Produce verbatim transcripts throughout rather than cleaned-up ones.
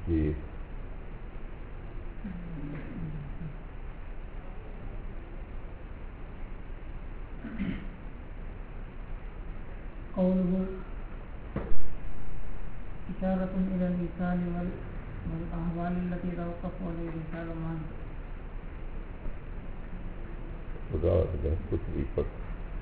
جی قوله إشارة إلى اللسان والأحوال التي توقف عليه اللسان معه. خدا نے کچھ بھی پت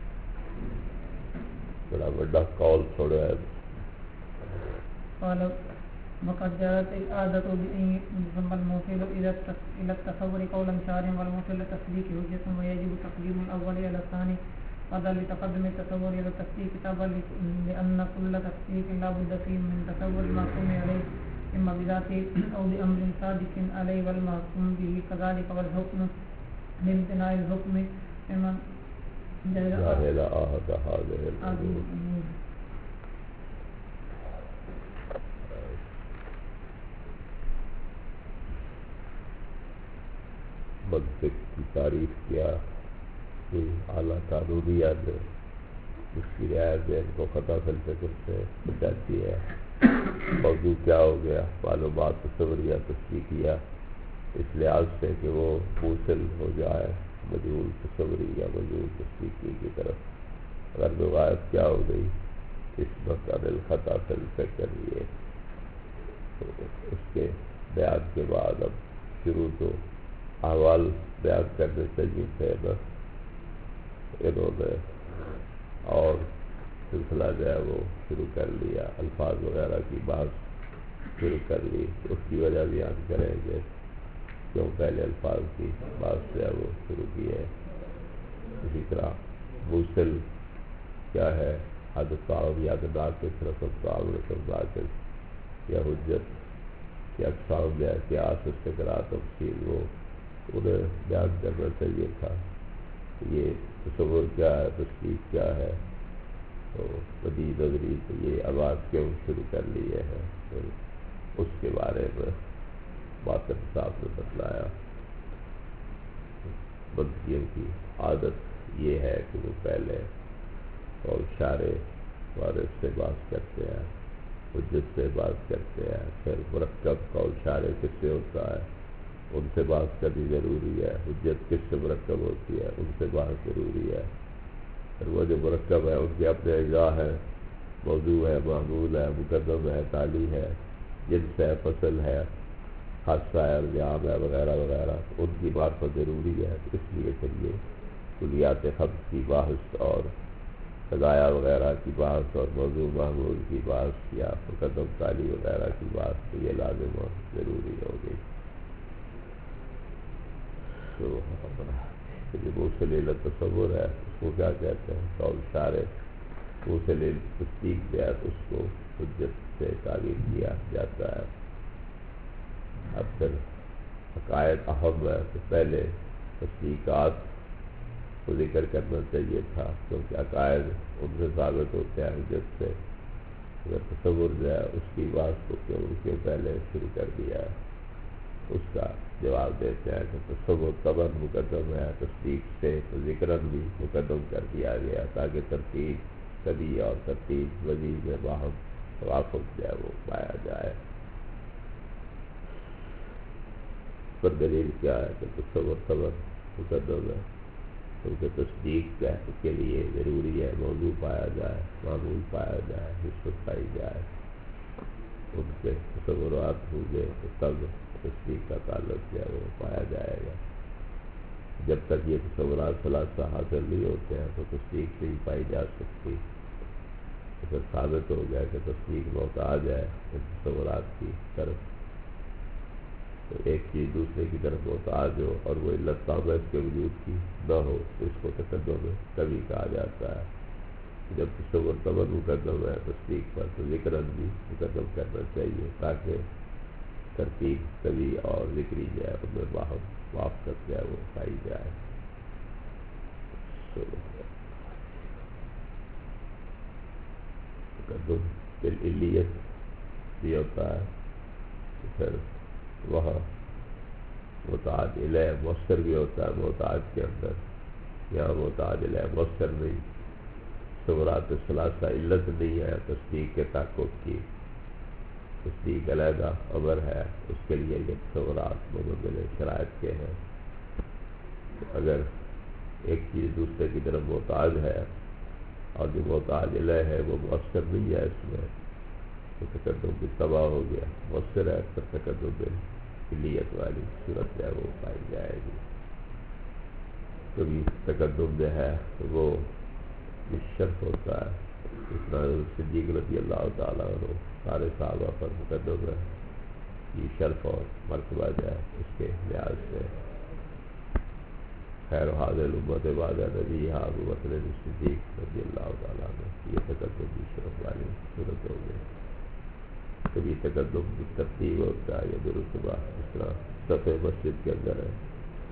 بڑا بڑا قول چھوڑا ہے. قال وقد جرت العادة بأن يسمى الموصل إلى التصور قولا شارعا والموصل للتصديق حجة ويجب تقديم الأول على الثاني هذا لتقدم التصور إلى التصديق كتابا لأن كل تصديق لا بد فيه من تصور المحكوم عليه إما بذاته أو بأمر صادق عليه والمحكوم به كذلك والحكم لامتناع الحكم ممن جاهل آهد هذه الأمور. منطق کی تعریف کیا کہ اعلیٰ قانونیہ نے اس کی رعایت میں ان کو خطا فلسفے سے بچاتی ہے. موضوع کیا ہو گیا؟ معلومات تصوریہ تصدیقیہ اس لحاظ سے کہ وہ موصل ہو جائے مجہول تصوری یا مجہول تصدیقی کی طرف. اگر روایت کیا ہو گئی اس مکان الخطا فلسفے لیے تو اس کے بیان کے بعد اب شروع تو احوال بیان کرنے چاہیے تھے بس انہوں نے اور سلسلہ جو ہے وہ شروع کر لیا, الفاظ وغیرہ کی بات شروع کر لی. اس کی وجہ بیان کریں گے کیوں پہلے الفاظ کی بات جو ہے وہ شروع کی ہے. اسی طرح موصل کیا ہے؟ حد صاحب یا ناقص رسم صاحب رسم ناقص یا حجت یا اقسام یا قیاس استقراء تفصیل وہ انہیں بیان کرنا چاہیے تھا. یہ تصور کیا ہے, تصدیق کیا ہے, تو بدیع نظری تو یہ آواز کیوں شروع کر لیے ہیں تو اس کے بارے میں باطن صاحب نے بتلایا. منطقیوں کی عادت یہ ہے کہ وہ پہلے قول شارع وارث سے بات کرتے ہیں, حجت سے بات کرتے ہیں, پھر مرکب قول شارع کس سے ہوتا ہے ان سے بات کرنی ضروری ہے, حجت کس سے مرکب ہوتی ہے ان سے بات ضروری ہے. پھر وہ جو مرکب ہے ان کے اپنے اجزاء ہے, موضوع ہے, معمول ہے, مقدم ہے, تالی ہے, جنس ہے, فصل ہے, حادثہ ہے, الزام ہے وغیرہ وغیرہ, ان کی بات پر ضروری ہے. اس لیے پھر یہ کلیات خمس کی بحث اور قضایا وغیرہ کی بات اور موضوع معمول کی بات یا مقدم تالی وغیرہ کی بات تو یہ لازم اور ضروری ہو گئی. تو یہ موصل تصور ہے, اس کو کیا کہتے ہیں؟ قول شارع. موصل تصدیق جو ہے اس کو حجت سے تعبیر کیا جاتا ہے. اب پھر عقائد اہم ہے تو پہلے تصدیقات کو ذکر کرنا چاہیے تھا کیونکہ عقائد ان سے ثابت ہوتے ہیں حجت سے. اگر تصور جو ہے اس کی بات کو کیوں کیوں پہلے شروع کر دیا ہے, اس کا جواب دیتے ہیں کہ تصور طبعاً مقدم ہے, تصدیق سے ذکراً بھی مقدم کر دیا گیا تاکہ ترتیب کبھی اور ترتیب وزیر میں باہم توافق جو ہے وہ پایا جائے. پر دلیل کیا ہے کہ تصور طبعاً مقدم ہے کیونکہ تصدیق کے لیے ضروری ہے موضوع پایا جائے, معمول پایا جائے, نسبت پائی جائے, ان کے تصورات ہوں گے تو تب تصدیق کا تعلق جو ہے وہ پایا جائے گا. جب تک یہ تصورات ثلاثہ حاصل نہیں ہوتے ہیں تو تصدیق نہیں پائی جا سکتی. تو پھر ثابت ہو گیا کہ تصدیق محتاج ہے ان تصورات کی طرف, تو ایک چیز دوسرے کی طرف محتاج ہو اور وہ علت تابع اس کے وجود کی نہ ہو تو اس کو تقدم کبھی کہا جاتا ہے. جب تصور طبعاً مقدم ہے تصدیق پر تو ذکراً بھی مقدم کرنا چاہیے تاکہ ترتیب طبی اور ذکری جو ہے ان میں باہم موافقت جو ہے وہ پائی جائے. تقدم بالعلیت بھی ہوتا ہے, پھر وہاں محتاج الیہ مؤثر بھی ہوتا ہے محتاج کے اندر. یہاں محتاج الیہ مؤثر نہیں, تصورات ثلاثہ علت نہیں ہے تصدیق کے تحقق کی, تصدیق علیحدہ امر ہے، اس کے لیے یہ تصورات مبدل شرائط کے ہیں. اگر ایک چیز دوسرے کی طرف محتاج ہے اور جو محتاج الہ ہے وہ مؤثر نہیں ہے اس میں، تو تقدم بھی تباہ ہو گیا. مؤثر ہے تو تقدم کلیت والی صورت جو ہے وہ پائی جائے گی. کبھی تقدم جو ہے وہ شرف ہوتا ہے، اس طرح صدیق رضی اللہ تعالیٰ عنہ سارے صحابہ پر مقدم ہے. یہ شرف اور مرتبہ جو ہے اس کے لحاظ سے خیر و حاضر امت بعد نبی ابو بکر صدیق رضی اللہ تعالیٰ عنہ یہ تقدم کی شرف والی صورت ہو گئی. کبھی تقدم کی ترتیب ہوتا ہے یا درستبہ، اس طرح صف مسجد کے اندر ہے،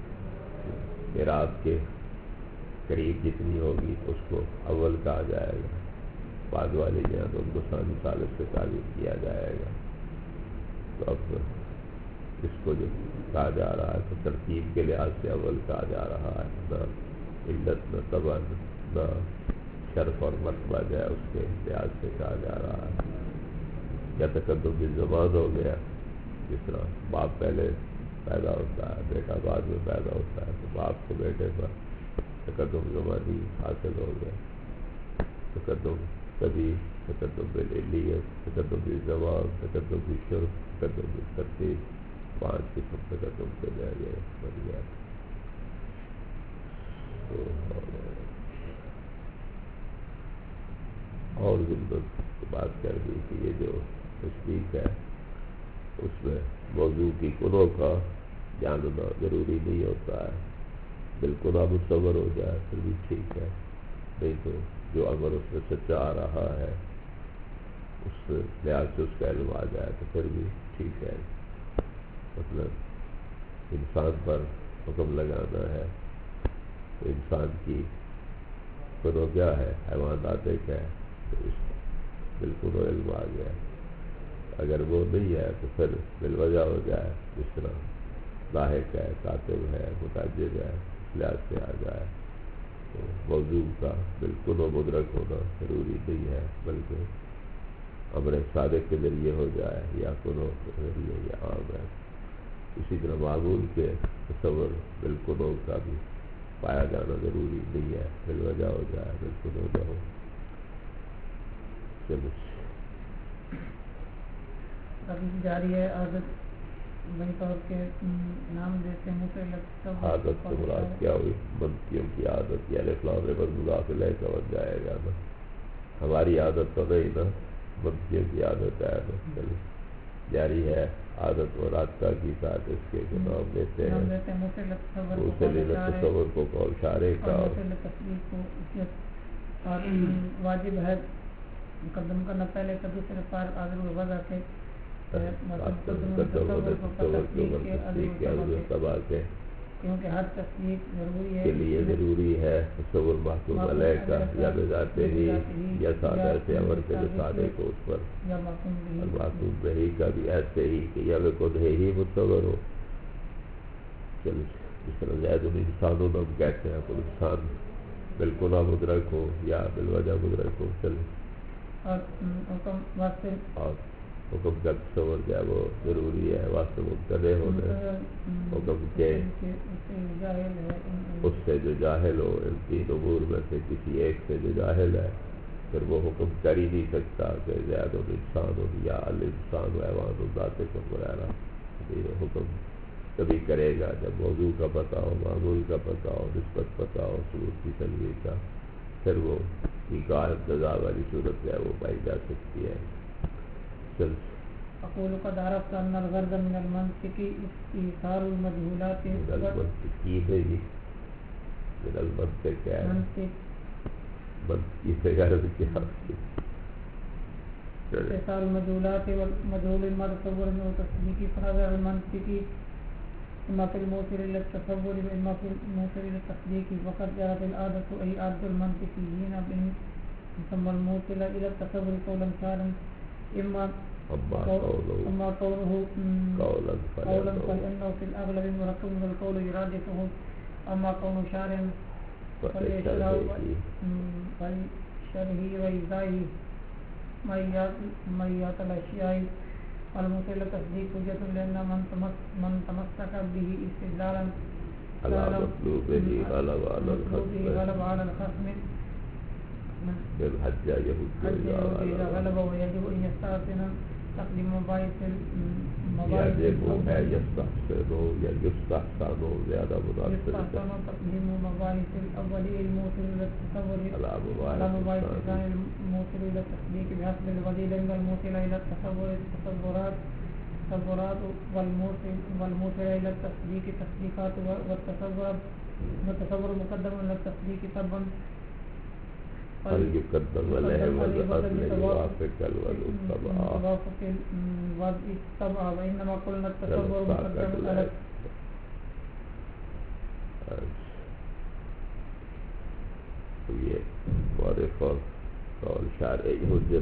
میراث کے قریب جتنی ہوگی اس کو اول کہا جائے گا، بعد والے جو ہے تو ان کو ثانی ثالث سے تعلیم کیا جائے گا. تو اب اس کو جو کہا جا رہا ہے تو ترتیب کے لحاظ سے اول کہا جا رہا ہے، نہ علت نہ طبع نہ شرف اور مرتبہ جو ہے اس کے لحاظ سے کہا جا رہا ہے. یا تقدم بھی زمان ہو گیا، جس طرح باپ پہلے پیدا ہوتا ہے بیٹا بعد میں پیدا ہوتا ہے، تو باپ کو بیٹے پر تقدم زمانی حاصل ہو گیا. تقدم کبھی تقدم بالعلیت، تقدم بھی زمان، تقدم بھی شرف، تقدم بھی ترتیب، پانچ قسم تقدم سے جائے گئے بن گیا. اور ضرورت کی بات کر دی کہ یہ جو تصدیق ہے اس میں موضوع کی کنوں کا جاننا ضروری نہیں ہوتا ہے. بالکل اب متصور ہو جائے پھر بھی ٹھیک ہے، نہیں تو جو امر اس میں سچا آ رہا ہے اس لحاظ سے اس کا علم آ جائے تو پھر بھی ٹھیک ہے. مطلب انسان پر حکم لگانا ہے تو انسان کی کنوں کیا ہے، حیوانات کیا ہے، تو اس بالکل علم آ گیا. اگر وہ نہیں ہے تو پھر بالوجہ ہو جائے، جس طرح لاحق ہے، کاتب ہے، متعجب ہے، اس لحاظ سے آ جائے. تو موضوع کا بالکل و مدرک ہونا ضروری نہیں ہے، بلکہ امر صادق کے ذریعے ہو جائے یا کنوں کے ذریعے یا عام ہے. اسی طرح معمول کے تصور بالکل کا بھی پایا جانا ضروری نہیں ہے، بالوجہ ہو جائے، بالکل ہو جاؤ. چلو ابھی جاری ہے عادت بن طور کے نام دیتے ہیں سے لگتا. عادت سے مراد کیا ہوئی؟ منفیوں کی عادت یا الفلام پر مضاف الیہ کا بن جائے گا نا. ہماری عادت تو نہیں نا، منفیوں کی عادت ہے نا. چلو جاری ہے عادت و رابطہ کی ساتھ اس کے جو نام دیتے ہیں مسل تصور کو قول شارع کا اور واجب ہے مقدم کرنا پہلے کا دوسرے پار آدر و وضع کے کیونکہ ہر تصدیق ضروری ہے کے لیے ضروری ہے تصور محکوم علیہ کا یا بذات ہی یا سادہ سے امر کے سادے کو اس پر اور محکوم بہی کا بھی ایسے ہی کہ یا خود ہے ہی متصور ہو. چل اس طرح زید الانسانوں ہم کہتے ہیں تو انسان بالکل مدرک ہو یا بالوجہ مدرک ہو. چل اور حکم واسطے اور حکم کا تصور جو ہے وہ ضروری ہے واسطے مبتدع ہونا. حکم کے اس سے جو جاہل ہو ان تین امور میں سے کسی ایک سے جو جاہل ہے پھر وہ حکم کر ہی نہیں سکتا کہ زید الانسان ہو یا الانسان و حیوان ذات کو وغیرہ. یہ حکم کبھی کرے گا جب موضوع کا پتہ ہو، معمول کا پتہ ہو، نسبت پتہ ہو، ثبوت کی تنویر کا، پھر وہ ایقاع ابتدا والی صورت ہے وہ پائی جا سکتی ہے. چل اقول قد عرفت ان الغرض من المنطق استئثار المجهولات من المنطقی نہیں من المنطق ہے منطقی سے غرض کیا استئثار المجهولات والمجهول المتصور من تصديق فهذا المنطقي اما في الموصل الى التصور واما في الموصل الى التصديق. وقد جرت العادة اي عادة المنطقيين بان ثم الموصل الى التصور قولا شارا اما اما قوله اما قوله قولا قولا فانه في الاغلب مركب من القول يرادفه اما قوله شارا فلشرعه وإيذائه ميات الأشياء والموصل إلى التصديق حجة لأن من تمس من تمسك به استدلالا على مطلوبه غلب على الخصم غلب على الخصم بالحجة يهود إذا غلب ويجب أن يستحسن تقديم مباحث المباحث يجب ہے يستحسن یا يستحسن زیادہ مناسب يستحسن تقديم مباحث الأول الموصل إلى التصور على مباحث الثاني الموصل إلى التصديق بحسب البديل عند الموصل إلى التصور التصورات التصورات والموصل والموصل إلى التصديق تصديقات والتصور والتصور مقدم على التصديق طبعا فليقدم عليه والأصل يوافق الطبع وإنما قلنا التصور مقدم على یہ معرف اور قول شارعی حجت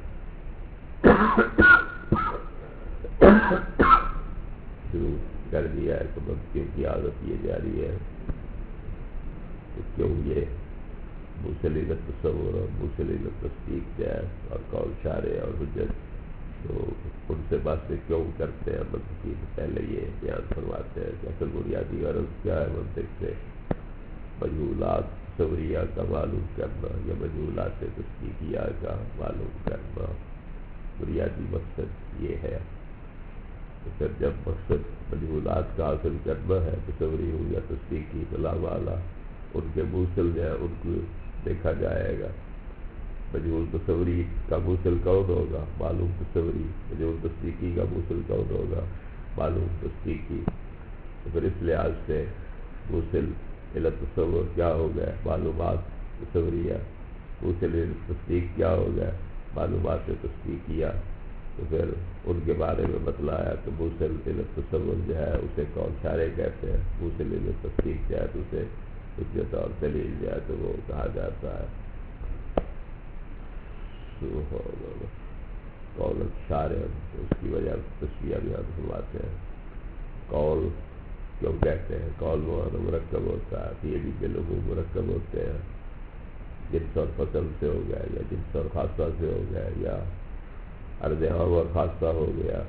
شروع کر دیا ہے کہ بچوں کی عادت یہ جاری ہے کہ کیوں یہ موصل تصور اور موصل تصدیق جائے اور قول شارع اور حجت تو ان سے باتیں کیوں کرتے ہیں منطقی پہلے یہ بیان فرماتے ہیں کہ اصل بنیادی غرض کیا ہے منطق سے مجہولات تصوریہ کا معلوم کرنا یا مجہولات تصدیقیہ کا معلوم کرنا بنیادی مقصد یہ ہے. تو پھر جب مقصد مجہولات کا حاصل کرنا ہے تصوری ہو یا تصدیقی بلا والا ان کے موصل جو ہے ان کو دیکھا جائے گا. مجہول تصوری کا موصل کون ہوگا؟ معلوم تصوری. مجہول تصدیقی کا موصل کون ہوگا؟ معلوم تصدیقی. تو پھر اس لحاظ سے موصل الی تصور کیا ہو گیا؟ معلومات تصوریہ. موصل الی تصدیق کیا ہو گیا؟ معلومات تصدیقیہ. تو پھر ان کے بارے میں بتلایا کہ موصل الی تصور جو ہے اسے قول شارع کہتے ہیں. موصل الی تصدیق جو ہے تو اسے حجت اور دلیل جو ہے تو وہ کہا جاتا ہے. قول شارع اس کی وجہ تشریح بھی ہم فرماتے ہیں. قول کیوں کہتے ہیں؟ قول وہ مرکب ہوتا ہے. یہ بھی کہ لوگ مرکب ہوتے ہیں. جنس اور فصل سے ہو گیا یا جنس اور خاصہ سے ہو گیا یا عرض عام اور خاصہ ہو گیا.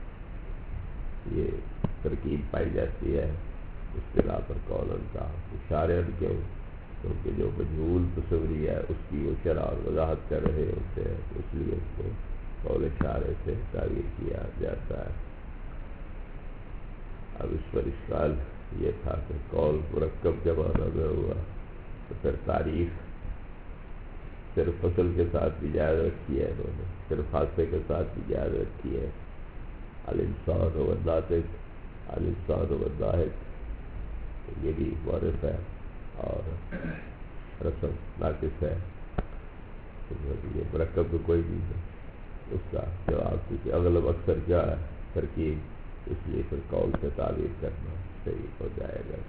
یہ ترکیب پائی جاتی ہے اصطلاح پر قولن کا. شارع کیوں؟ کیونکہ جو مجہول تصوری ہے اس کی وہ شرح اور وضاحت کر رہے ہوتے ہیں اس لیے اس کو قول شارع سے تعبیر کیا جاتا ہے. اب اس پر اشکال یہ تھا کہ قول مرکب کے معنی میں ہوا تو پھر تعریف صرف فصل کے ساتھ بھی جائز رکھی ہے انہوں نے, صرف خاصے کے ساتھ بھی جائز رکھی ہے. الانسان و الناطق, الانسان و الناطق یہ بھی معرف ہے اور رسم ناقص ہے. یہ مرکب تو کوئی نہیں ہے. اس کا جواب کیونکہ اغلب اکثر کیا ہے ترکیب, اس لیے پھر قول سے تعبیر کرنا صحیح ہو جائے گا.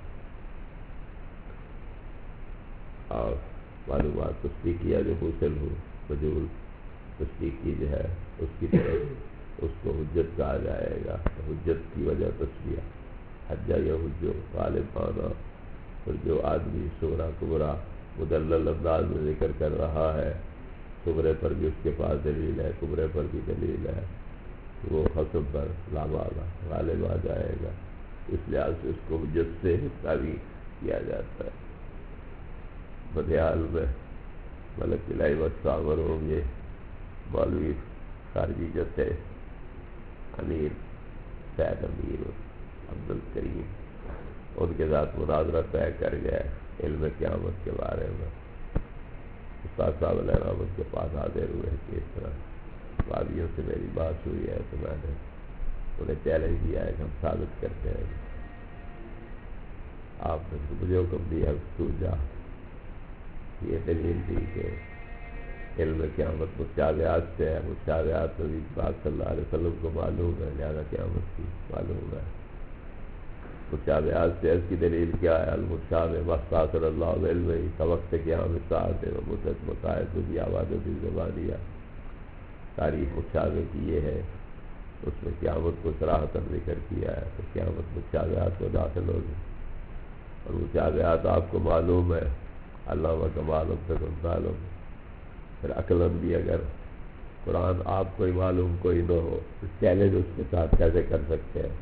اور معلومات تصدیقیہ جو موصل ہو مجہول تصدیقی جو ہے اس کی طرف اس کو حجت کہا جائے گا. حجت کی وجہ تشریح حجہ یا حجو غالب معنی. اور جو آدمی صغریٰ کبریٰ مدلل انداز میں ذکر کر رہا ہے, صغرے پر بھی اس کے پاس دلیل ہے, کبرے پر بھی دلیل ہے, وہ خصم پر لامالا غالب آ جائے گا. اس لحاظ سے اس کو حجت سے تعبیر کیا جاتا ہے. بدیال میں ملک الہی وسامر ہوں گے مولوی خارجی جو تھے امیر سید امیر عبد الکریم, ان کے ساتھ مناظرہ طے کر گئے علم قیامت کے بارے میں. استاد صاحب علیہ رحمت کے پاس حاضر ہوئے کہ اس طرح وادیوں سے میری بات ہوئی ہے تو میں نے انہیں چیلنج دیا ہے کہ ہم ثابت کرتے ہیں. آپ نے مجھے حکم دیا تو جا. یہ دلیل تھی کہ علم قیامت متشابہات سے ہے. متشابہات نبی پاک صلی اللہ علیہ وسلم کو معلوم ہے, لہذا قیامت کی معلوم ہے. متشابہات سے اس کی دلیل کیا ہے؟ المتشابہ مستاثر اللہ علم سبق قیامت ساعت و مدت مقاعد بھی آواز بھی زبانیہ. تعریف متشابہ کی یہ ہے, اس میں قیامت کو صراحتاً ذکر کیا ہے تو قیامت متشابہات کو داخل ہوگی. اور متشابہات آپ کو معلوم ہے, علامہ کا معلوم تک معلوم. پھر عقلاً بھی اگر قرآن آپ کوئی معلوم کوئی نہ ہو، چیلنج اس کے ساتھ کیسے کر سکتے ہیں؟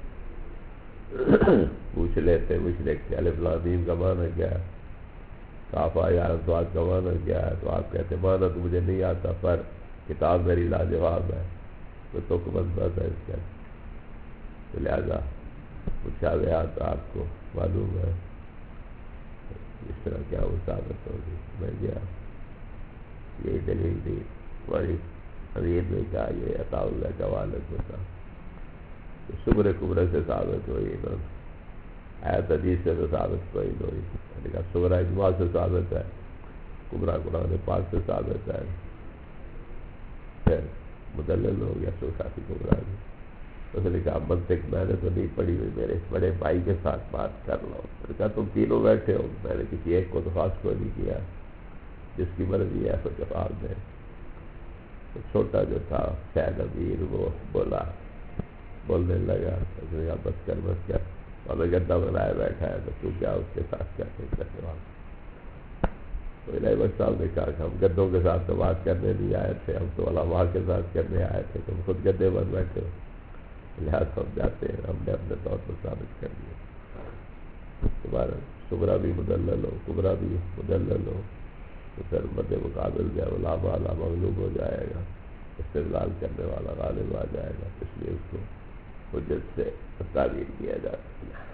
پوچھ لیتے مشرک کہ الف لام میم کا معنی کیا ہے، کافا یا سواد کا معنی کیا ہے، تو آپ کہتے معنی تو مجھے نہیں آتا پر کتاب میری لاجواب ہے، تو تک بنتا تھا اس کا، تو لہٰذا مشابہات آپ کو معلوم ہے اس طرح کیا وہ ثابت ہوگی۔ میں گیا یہی دلیل دی ہماری امیر نے کہا یہ عطا اللہ کا والد ہوتا، تو شبر کبرے سے ثابت ہوئی انہوں نے، آیت حدیث سے تو ثابت کوئی نہیں ہوئی، میں نے کہا شبرا اجماع سے ثابت ہے، کبرا قرآن پاک سے ثابت ہے، پھر مدلل ہو گیا شبرا کی کبرا کی۔ اس نے کہا منطق میں نے تو نہیں پڑھی ہوئی، میرے بڑے بھائی کے ساتھ بات کر لو۔ میں نے کہا تم تینوں بیٹھے ہو، میں نے کسی ایک کو تو خاص کو نہیں کیا، جس کی مرضی ہے تو جواب دے۔ تو چھوٹا جو تھا شاید امیر وہ بولا بولنے لگا، اس نے کہا بس کر بس کر، اور میں گدا بنائے بیٹھا ہے تو تو کیا اس کے ساتھ کیا سکتا جواب؟ تو الہی بخش صاحب نے کہا کہ ہم گدوں کے ساتھ تو بات کرنے نہیں آئے تھے، ہم تو علماء کے ساتھ کرنے آئے تھے، تم خود گدے بن بیٹھے ہو، لہٰذا ہم جاتے ہیں، ہم نے اپنے طور پر ثابت کر دیا۔ تمہارا شبرا بھی مدلل ہو، کبرا بھی مدلل ہو، تو پھر مد مقابل جو ہے وہ لا بالا مغلوب ہو جائے گا، استدلال کرنے والا غالب آ جائے گا، اس لیے اس کو حجت سے تعبیر کیا جاتا ہے۔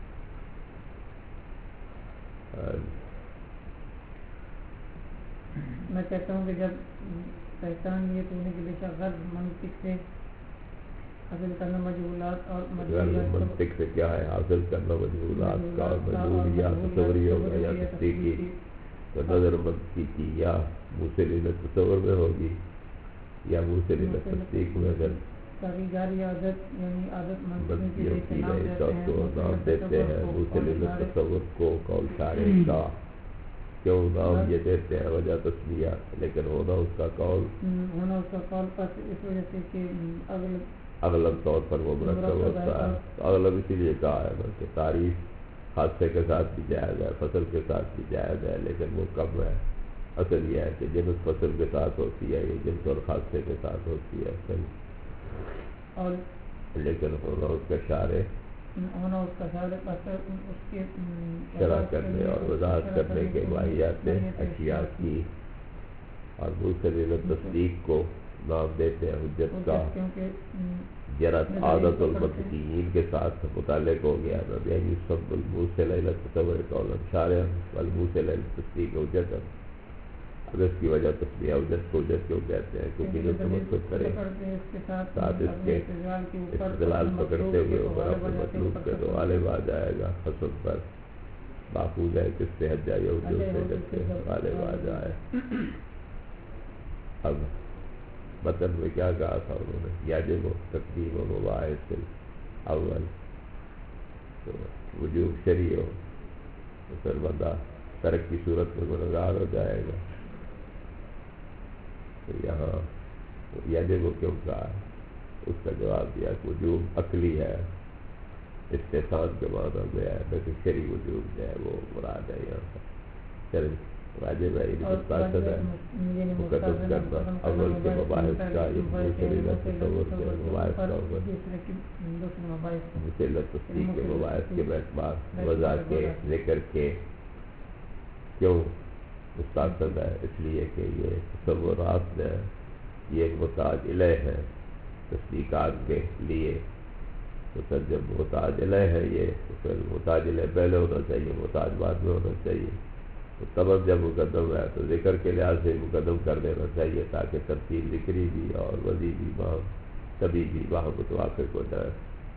میں کہتا ہوں کہ جب پہچان یہ تو کہ بے شک غرض منطق سے حاصل کرنا مجہولات اور منطق سے کیا ہے حاصل کرنا مجہولات کا، اور مجہول یا تصوری ہوگا یا تصدیقی، تو نظر منطقی کی یا موصل تصور میں ہوگی یا موصل تصدیق میں، اگر جاری عادت یعنی عادت منطقی ہوتی ہے تو اس کو نام دیتے ہیں موصل تصور کو، قول شارع کا کیوں نام یہ دیتے ہیں وجہ تسمیہ، لیکن ہونا اس کا قول ہونا اس کا قول پس اس وجہ سے کہ اغلب اغلب طور پر وہ مرکب ہوتا ہے، تو اغلب اسی لیے کہا ہے کہ تعریف حادثے کے ساتھ بھی جائز ہے، فصل کے ساتھ بھی جائز ہے، لیکن وہ کم ہے۔ اصل یہ ہے کہ جنس فصل کے ساتھ ہوتی ہے، یہ جنس اور حادثے کے ساتھ ہوتی ہے صحیح، اور لیکن ہونا اس کا شارع ہونا اس کا شارع پس اس کے شرح کرنے اور وضاحت کرنے کے ماہیات اشیاء کی، اور موصل تصدیق کو نام دیتے ہیں حجت کا، جرت عادت المنطقیین کے ساتھ متعلق ہو گیا نا، یعنی سب الموصل الی التصور قولا شارعا والموصل الی التصدیق حجتا۔ اب اس کی وجہ تسمیہ حجت کو حجت کیوں کہتے ہیں؟ کیونکہ جو تمسک کرے ساتھ اس کے استدلال پکڑتے ہوئے اوپر اپنے مطلوب کے تو غالب آ جائے گا، حسن پر محفوظ ہے کس سے حج جائے حجت سے جب سے غالب آ جائے۔ اب متن میں کیا کہا تھا انہوں نے؟ یجب تقدیم و مباحث الاول، تو وجوب شرعی ہو تو پھر بندہ ترک کی صورت میں گنہگار ہو جائے گا، تو یہاں یجب کیوں کہا ہے؟ اس کا جواب دیا کہ وجوب عقلی ہے، استحسان کے معنی میں ہے، لیکن شرعی وجوب جو ہے وہ مراد ہے یہاں پر شرعی واجب ہے، یعنی مستحسن ہے مقدم کرنا اول کے مباحث کا، یہ موصل تصور کے مباحث کا اوپر موصل تصدیق کے مباحث کے اعتبار وضع کے ذکر کے کیوں مستحسن ہے؟ اس لیے کہ یہ تصورات میں یہ محتاج الیہ ہے تصدیقات کے لیے، تو پھر جب محتاج الیہ ہے یہ، تو پھر محتاج الیہ پہلے ہونا چاہیے، محتاج بعد میں ہونا چاہیے، تو تب جب مقدم ہے تو ذکر کے لحاظ سے مقدم کر دینا چاہیے تاکہ ترتیب ذکری بھی اور وضعی بھی وہاں تبھی بھی وہاں متوافق ہو جائے۔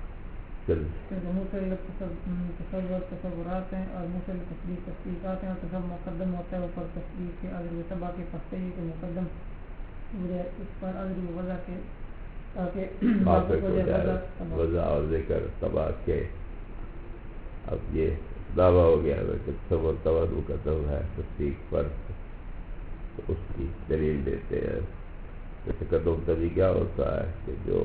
موصل تصور تصورات ہیں اور موصل تصدیق تصدیقات ہیں، اور تصور مقدم ہوتا ہے اوپر تصدیق کے اگر تباہ کے پستے ہی کہ مقدم اس پر اگر وضع کے تاکہ موافق ہو جائے وضع اور ذکر تباہ کے۔ اب یہ دعویٰ ہو گیا ہے کہ تصور تباہ مقدم ہے تصدیق پر، تو اس کی دلیل دیتے ہیں کہ تقدم تبھی کیا ہوتا ہے کہ جو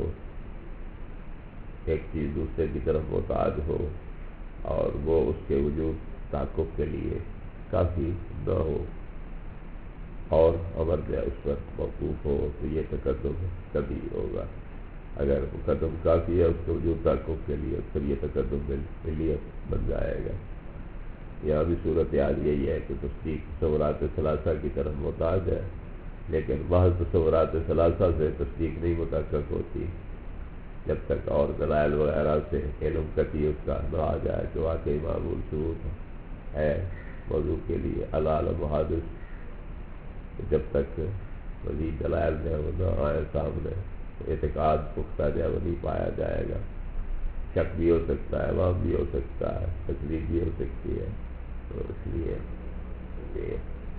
ایک چیز دوسرے کی طرف محتاج ہو اور وہ اس کے وجود تعقب کے لیے کافی نہ ہو، اور امر جو ہے اس پر موقوف ہو تو یہ تقدم کبھی ہوگا. اگر مقدم کافی ہے اس کے وجود تحقق کے لیے پھر یہ تقدم ملیت بن جائے گا. یہاں بھی صورتحال یہی ہے کہ تصدیق تصورات ثلاثہ کی طرف محتاج ہے، لیکن محض تصورات ثلاثہ سے تصدیق نہیں متحقق ہوتی جب تک اور دلائل وغیرہ سے علم قطعی اس کا نہ آ جائے کہ واقعی معمول ثبوت ہے موضوع کے لیے العالم حادث. جب تک مزید دلائل جو ہے وہ نہ آئے سامنے اعتقاد پختہ جو ہے وہ نہیں پایا جائے گا. شک بھی ہو سکتا ہے، وہم بھی ہو سکتا ہے، تکلیف بھی ہو سکتی ہے. تو اس لیے کہ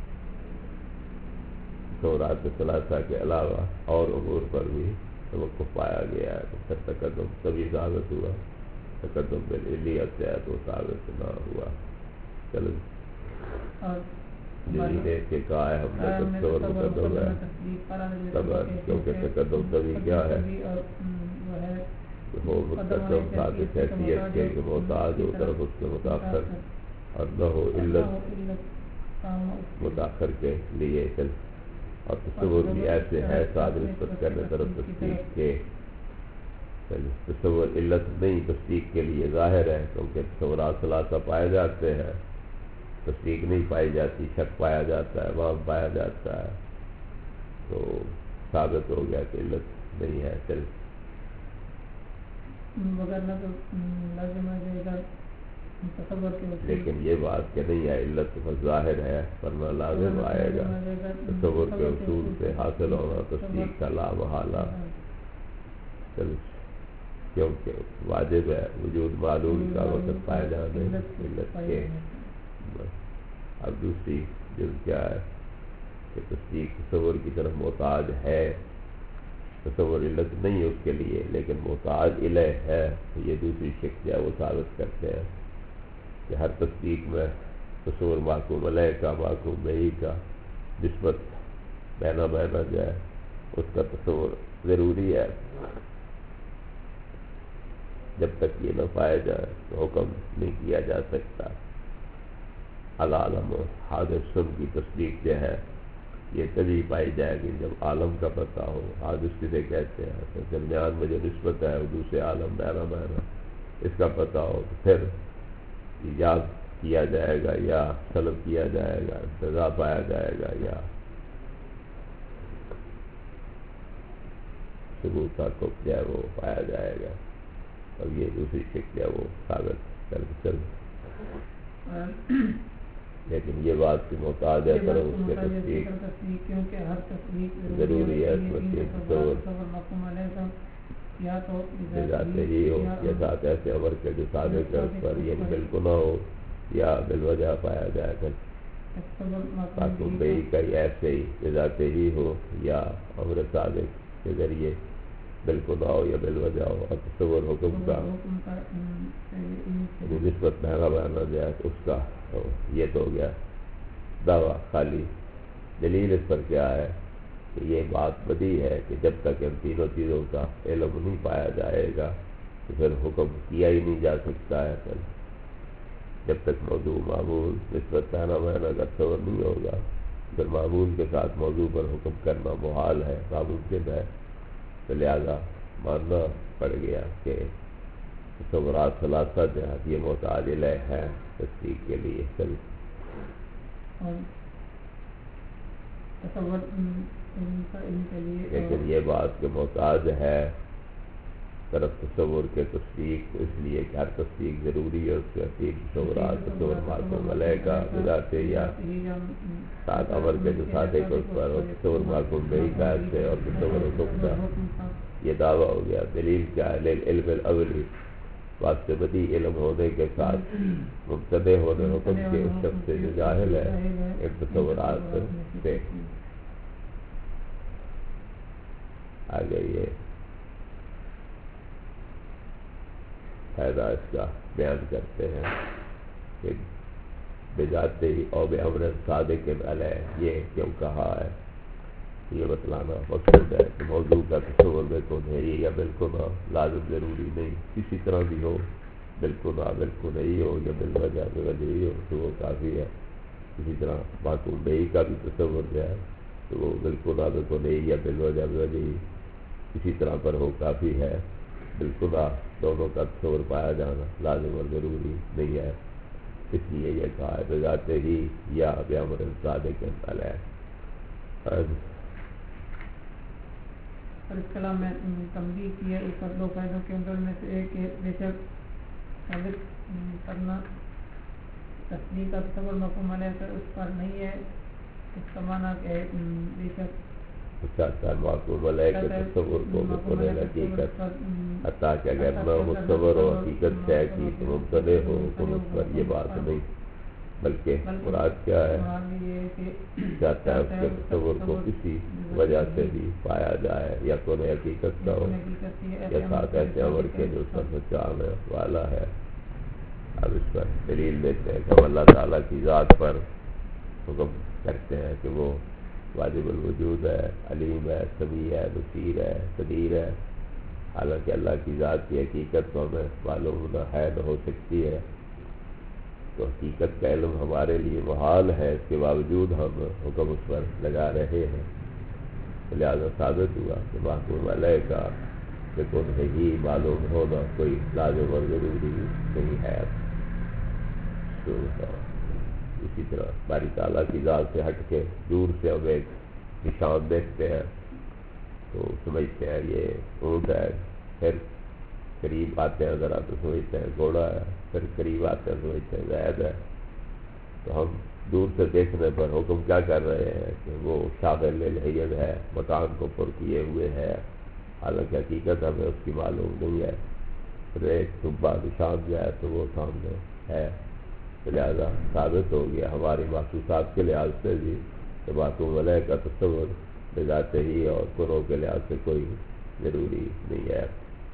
تصورات ثلاثہ کے علاوہ اور امور پر بھی توقف پایا گیا ہے. تو پھر تقدم تبھی ثابت ہوا، تقدم بالعلیت سے ہے تو ثابت نہ ہوا. چلو جلیلے کے کہا ہے ہم نے تصور مقدم ہے تب کیونکہ تقدم تبھی کیا ہے وہ مقدم ثابت حیثیت کے محتاج ہو طرف اس کے متاخر اور نہ ہو علت متاخر کے لیے. چل اور تصور بھی ایسے ہے صادر نسبت کرنے طرف تصدیق کے. تصور علت نہیں تصدیق کے لیے ظاہر ہے کیونکہ تصورات ثلاثہ پائے جاتے ہیں، تصدیق نہیں پائی جاتی، شک پایا جاتا ہے، وہم پایا جاتا ہے. تو ثابت ہو گیا کہ علت نہیں ہے. چل لیکن یہ بات کہ نہیں ہے علت ظاہر ہے ورنہ لازم آئے گا. تصور کے اصول سے حاصل ہونا تصدیق کا لا محالہ. چل کیونکہ واجب ہے وجود معلوم کا وقت پائے جانے علت کے. اب دوسری جز کیا ہے کہ تصدیق تصور کی طرف محتاج ہے، تصور علت نہیں اس کے لیے لیکن محتاج الیہ ہے. یہ دوسری شک جو ہے وہ ثابت کرتے ہیں کہ ہر تصدیق میں تصور محکوم علیہ کا محکوم بہی کا نسبت بینا بینا جو ہے اس کا تصور ضروری ہے. جب تک یہ نہ پایا جائے تو حکم نہیں کیا جا سکتا. العالم حادث سن کی تصدیق جو ہے یہ تبھی پائی جائے گی جب عالم کا پتہ ہو. حادث کسے کہتے ہیں تو درمیان میں جو نسبت ہے وہ دوسرے عالم بینا بینا اس کا پتہ ہو تو پھر ایجاد کیا جائے گا یا طلب کیا جائے گا، سزا پایا جائے گا یا ثبوت کا کف جو ہے وہ پایا جائے گا. اب یہ دوسری شک جو ہے وہ ثابت کر کے چل لیکن یہ بات کی محتاج ہے طرف اس کے تصدیق ضروری ہے. جاتے ہی ہو یا ساتھ ایسے عمر کے جو صادق ہے اس پر یہ بالکل نہ ہو یا بالوجہ پایا جائے گا. معصوم بہی کا ہی ایسے ہی ذاتے ہی ہو یا عمر صادق کے ذریعے بالکل نہ ہو یا بالوجہ ہو. اور تصور حکم کا نسبت بہنا بہنا جائے اس کا یہ تو ہو گیا دعویٰ خالی. دلیل اس پر کیا ہے کہ یہ بات بدی ہے کہ جب تک ان تینوں چیزوں کا علم نہیں پایا جائے گا تو پھر حکم کیا ہی نہیں جا سکتا ہے. پھر جب تک موضوع معمول نسبت بہنا بہنا کا تصور نہیں ہوگا پھر معمول کے ساتھ موضوع پر حکم کرنا محال ہے، ناممکن ہے. تو لہٰذا ماننا پڑ گیا کہ تصورات ثلاثہ جو ہے یہ محتاج الیہ ہے تصدیق کے لیے. چل لیکن یہ بات کہ محتاج ہے طرف تصور کے تصدیق اس لیے کہ ہر تصدیق ضروری ہے. اس کے تین تصورات تصور معصوم علیہ کا بذاتے یا ساتھ عمر کے جو صادق اس پر اور تصور معصوم بہی کا ایسے اور تصور حکم کا یہ دعویٰ ہو گیا. دلیل کیا ہے؟ علم الاولی واسطے بدی علم ہونے کے ساتھ مبتدع ہونے حکم کے اس شخص سے جو جاہل ہے ایک تصورات سے آگے یہ فائدہ اس کا بیان کرتے ہیں کہ بجاتے ہی اور بے صادق علیہ یہ کیوں کہا ہے. یہ بتلانا مقصد ہے کہ موضوع کا تصور بالکل ہے یا بالکل نہ لازم ضروری نہیں، کسی طرح بھی ہو بالکل نہ بالکل نہیں ہو یا بالوجہ بے وجہ ہی ہو تو وہ کافی ہے. اسی طرح معصوم بہی کا بھی تصور جو ہے تو وہ بالکل عادت کو نہیں یا بالوجہ وجہ اسی طرح پر ہو کافی ہے. بالکل دونوں کا تصور پایا جانا لازم اور ضروری نہیں ہے. اس لیے یہ کہا ہے بذاتے ہی یا بیامر صادق علیہ. اور اس کلام میں تنبیہ کی ہے اس دو فائدوں کے اندر میں سے ایک کہ بے شک ثابت کرنا تصدیق کا تصور مفہوم علیہ کا اس پر نہیں ہے. اس کا معنی کہ بے شک چاہتا ہے معقوم علیہ کے تصور کو بکل حقیقت حتیٰ کہ اگر نہ متصور و حقیقت طے کی تو مبتدع ہو حکم اس پر یہ بات نہیں، بلکہ مراد کیا ہے چاہتا ہے اس کے تصور کو کسی وجہ سے بھی پایا جائے یا کوئی حقیقت کا ہو یا ساتھ ایسے عمر کے جو سب سچا آنے والا ہے. اب اس پر دلیل دیتے ہیں کہ ہم اللہ تعالیٰ کی ذات پر حکم کرتے ہیں کہ وہ واجب الوجود ہے، علیم ہے، سمیع ہے، بصیر ہے، قدیر ہے. حالانکہ اللہ کی ذات کی حقیقت تو ہمیں معلوم نہ ہے نہ ہو سکتی ہے، تو حقیقت کا علم ہمارے لیے محال ہے. اس کے باوجود ہم حکم اس پر لگا رہے ہیں. لہٰذا ثابت ہوا کہ محکوم علیہ کا کہ انہیں ہی معلوم ہونا کوئی لازم اور ضروری نہیں ہے. تو اسی طرح باری تعالیٰ کی ذات سے ہٹ کے دور سے ہم ایک نشان دیکھتے ہیں تو سمجھتے ہیں یہ اونٹ ہے، پھر قریب آتے ہیں ذرا تو سمجھتے ہیں گھوڑا ہے، پھر قریب آتے ہیں سمجھتے ہیں زید ہے. تو ہم دور سے دیکھنے پر حکم کیا کر رہے ہیں کہ وہ شامل الحید ہے، مکان کو پر کیے ہوئے ہے، حالانکہ حقیقت ہمیں اس کی معلوم نہیں ہے. پھر ایک صبح نشان جو ہے تو وہ سامنے ہے. لہذا ثابت ہو گیا ہماری محسوسات کے لحاظ سے بھی کہ معقوم علیہ کا تصور بذات ہی اور قروں کے لحاظ سے کوئی ضروری نہیں ہے.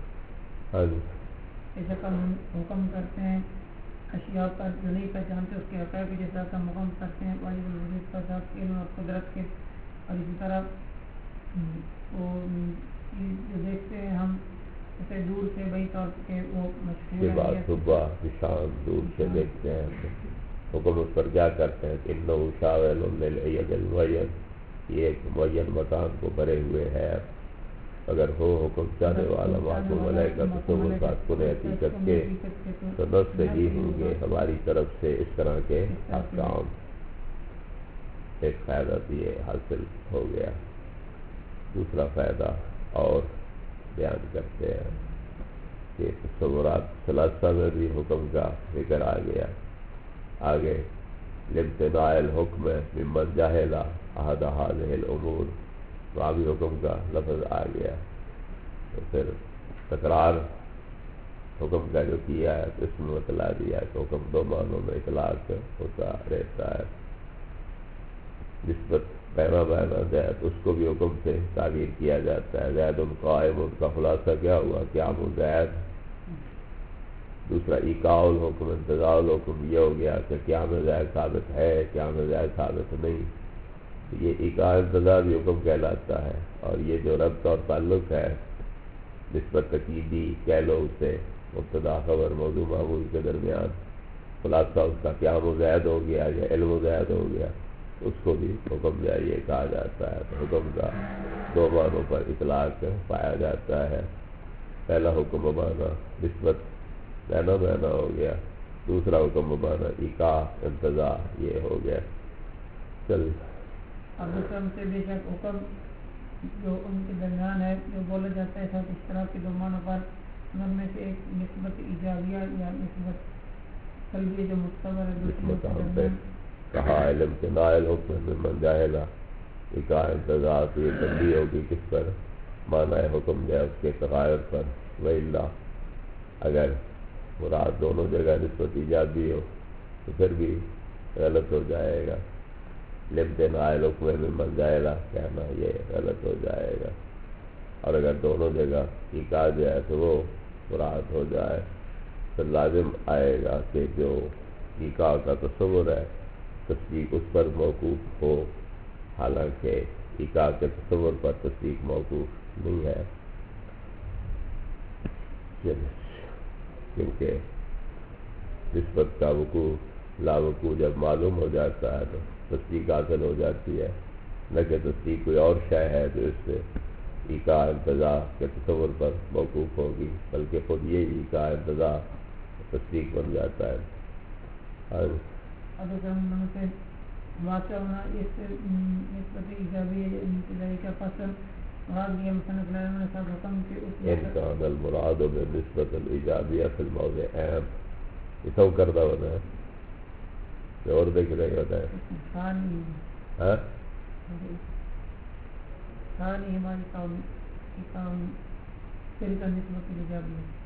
ہم حکم کرتے ہیں اشیاء پر جو نہیں پہچانتے اس کے حقائق کے ساتھ ہم حکم کرتے ہیں واجب الوجود پر ذات کے علم اور قدرت کے. اور اسی طرح وہ جو دیکھتے ہیں ہم اسے دور سے بھائی طور کہ وہ مشہور کے بعد صبح نشان دور سے دیکھتے ہیں حکم اس پر کیا کرتے ہیں کہ انہو شاول للعید المعین، یہ ایک معین مکان کو بھرے ہوئے ہے. اگر ہو حکم چاہنے والا معقوم علیہ کا تصور بات کن حقیقت کے تو نفس سے ہی ہوں گے ہماری طرف سے اس طرح کے احکام. ایک فائدہ بھی حاصل ہو گیا. دوسرا فائدہ اور بیان کرتے ہیں کہ تصورات ثلاثہ میں بھی حکم کا ذکر آ گیا. آگے لامتناع الحکم ممن جاہل احد هذه الامور، وہاں بھی حکم کا لفظ آ گیا. تو پھر تکرار حکم کا جو کیا ہے تو اس میں بتلا دیا کہ حکم دو معنوں میں اطلاق ہوتا رہتا ہے. نسبت پہنا بہنا زید اس کو بھی حکم سے تعبیر کیا جاتا ہے. زید القائم، ان کا خلاصہ کیا ہوا قیام زید. دوسرا ایقاع الحکم، انتزاع الحکم، یہ ہو گیا کہ قیام زید ثابت ہے، قیام زید ثابت نہیں. یہ ایقاع انتزاع بھی حکم کہلاتا ہے. اور یہ جو ربط اور تعلق ہے نسبت تقییدی کہہ لو اسے مبتدا خبر موضوع معمول کے درمیان، خلاصہ اس کا قیام زید ہو گیا یا علم زید ہو گیا، اس کو بھی حکم جائیے کہا جاتا ہے. تو حکم کا دو معنوں پر اطلاق پایا جاتا ہے. پہلا حکم مبانا نسبت بہنا بہنا ہو گیا، دوسرا حکم مبانا ایقاع انتزاع یہ ہو گیا. چل اب دوسرا سے بے شک حکم جو ان کے درمیان ہے جو بولا جاتا ہے سب اس طرح کے دو معنوں پر، ان میں سے ایک نسبت ایجابیہ یا نسبت سلبیہ جو متصور ہے دوسرے کے درمیان کہا علم کے نائل حکم ممن جاہلا ایقاع انتزاع. تو یہ تنبیہ ہوگی کس پر؟ معنی حکم جائے اس کے تغیر پر. وَإِلَّا اگر مراد دونوں جگہ نسبت ایجابی ہو تو پھر بھی غلط ہو جائے گا. لامتناع الحکم ممن جاہلا کہنا یہ غلط ہو جائے گا. اور اگر دونوں جگہ ایقاع جائے تو وہ مراد ہو جائے تو لازم آئے گا کہ جو ایقاع کا تصور ہے تصدیق اس پر موقوف ہو، حالانکہ ایقاع کے تصور پر تصدیق موقوف نہیں ہے. کیونکہ نسبت کا وقوع لا وقوع جب معلوم ہو جاتا ہے تو تصدیق حاصل ہو جاتی ہے. نہ کہ تصدیق کوئی اور شے ہے جو اس سے ایقاع انتزاع کے تصور پر موقوف ہوگی، بلکہ خود یہ ایقاع انتزاع تصدیق بن جاتا ہے۔ اور واقعہ ہونا اس نسبت ایجابی انتظاری کا فصل مراد یہ مصنف علیہ نے صاحب حکم کے اس ان کان المراد بالنسبت الایجابیہ فی الموضع عام، یہ سب کردہ ہونا ہے کہ اور دیکھ رہے ہوتا ہے ثانی ہاں ثانی ہماری قوم کی قوم تل کا نسبت ایجابی ہے۔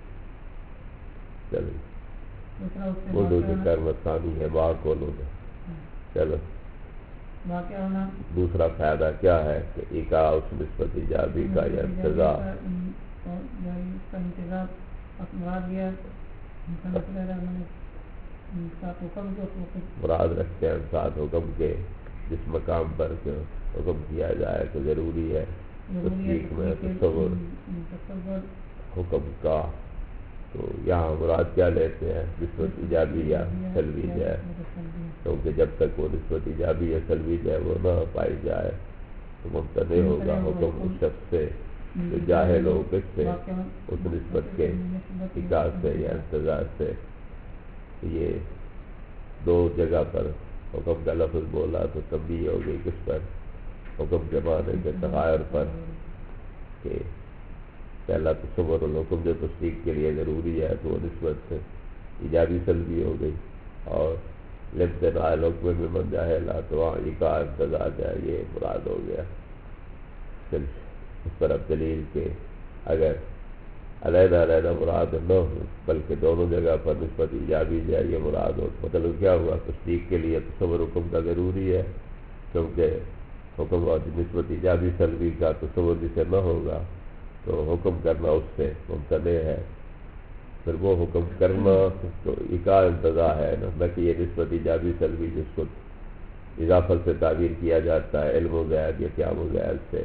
چلو دوسرا اس سے اردو کے واقعہ کرمت ثانی ہے با کولو میں۔ چلو واقعہ ہونا دوسرا فائدہ کیا ہے کہ ایقاع اس نسبت ایجابی کا یا انتزاع اس کا انتظار مراد یہ مصنف علیہ نے ساتھ حکم کے اس وقت مراد رکھتے ہیں ساتھ حکم کے جس مقام پر کہ حکم کیا جائے کہ ضروری ہے تصدیق میں تصور حکم کا، تو یہاں مراد کیا لیتے ہیں نسبت ایجابی یا سلبی جائے، کیونکہ جب تک وہ نسبت ایجابی یا سلبی جائے وہ نہ پائی جائے تو ممتنع ہوگا حکم اس شخص سے جو جاہل ہو کس سے اس نسبت کے ایقاع سے یا انتزاع سے۔ یہ دو جگہ پر حکم کا لفظ بولا تو تنبیہ ہو گئی کس پر؟ حکم کے معنی کے تغیر پر، کہ پہلا تصور الحکم جو تصدیق کے لیے ضروری ہے تو وہ نسبت ایجابی سلبی ہو گئی، اور لامتناع الحکم میں من جاہلا تو وہاں ایقاع انتزاع جائے یہ مراد ہو گیا۔ پھر اس پر اب دلیل کے اگر علیحدہ علیحدہ مراد نہ ہو بلکہ دونوں جگہ پر نسبت ایجابی جائے یہ مراد ہو، مطلب کیا ہوا؟ تصدیق کے لیے تصور حکم کا ضروری ہے، کیونکہ حکم اور نسبت ایجابی سلبی کا تصور جسے نہ ہوگا تو حکم کرنا اس سے ممتنع ہے، پھر وہ حکم کرنا تو ایقاع انتزاع ہے نا، نہ کہ یہ نسبت ایجابی سلبی جس کو اضافت سے تعبیر کیا جاتا ہے علم و غیب یا قیام و غیب سے۔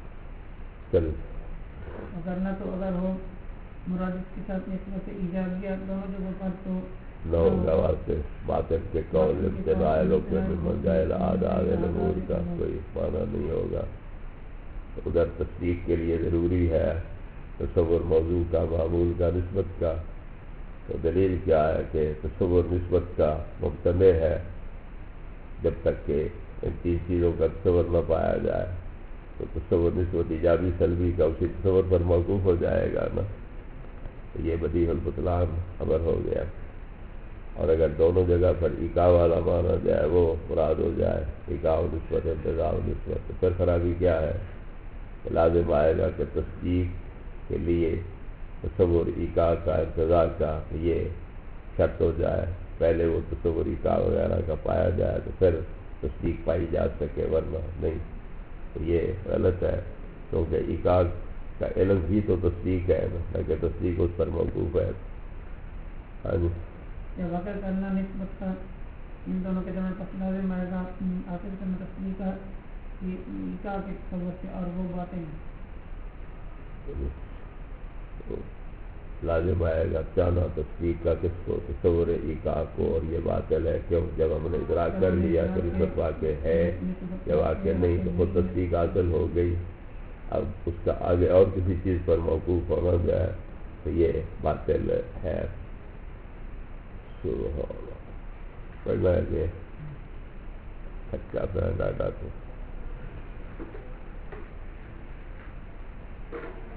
چل اگر نہ تو اگر ہو مراد اس کے ساتھ نسبت ایجابیہ دونوں جگہوں پر تو نہ ہوگا واسطے باطن کے قول ابتداء حکم میں من جائے آدھار الامور کا کوئی معنی نہیں ہوگا۔ ادھر تصدیق کے لیے ضروری ہے تصور موضوع کا معمول کا نسبت کا، تو دلیل کیا ہے کہ تصور نسبت کا ممتنع ہے جب تک کہ ان تین چیزوں کا تصور نہ پایا جائے، تو تصور نسبت ایجابی سلبی کا اسی تصور پر موقوف ہو جائے گا نا، تو یہ بدیع البطلان خبر ہو گیا۔ اور اگر دونوں جگہ پر ایقاع والا مانا جائے وہ مراد ہو جائے ایقاع و نسبت انتزاع و نسبت، تو پھر خرابی کیا ہے کہ لازم آئے گا کہ تصدیق کے لیے تصور ایقاع کا انتزاع کا یہ شرط ہو جائے، پہلے وہ تصور ایقاع وغیرہ کا پایا جائے تو پھر تصدیق پائی جا سکے، ورنہ نہیں۔ تو یہ غلط ہے، کیونکہ ایقاع کا علم بھی تو تصدیق ہے نہ کہ تصدیق اس پر موقوف ہے۔ ہاں جی یا واقع کرنا نسبت کا ان دونوں کے درمیان فصل لازم آئے گا حاصل کرنا تصدیق کا ایقاع کے تصور سے، اور وہ باتیں لازم آئے گا چانا تصدیق کا کس کو؟ تصور ایقاع کو، اور یہ باطل ہے کیوں؟ جب ہم نے ادراک کر لیا کہ نسبت واقع ہے یا واقع نہیں تو خود تصدیق حاصل ہو گئی، اب اس کا آگے اور کسی چیز پر موقوف ہونا جائے تو یہ باطل ہے۔ پڑھنا ہے کہ اچھا اپنا ڈاٹا تو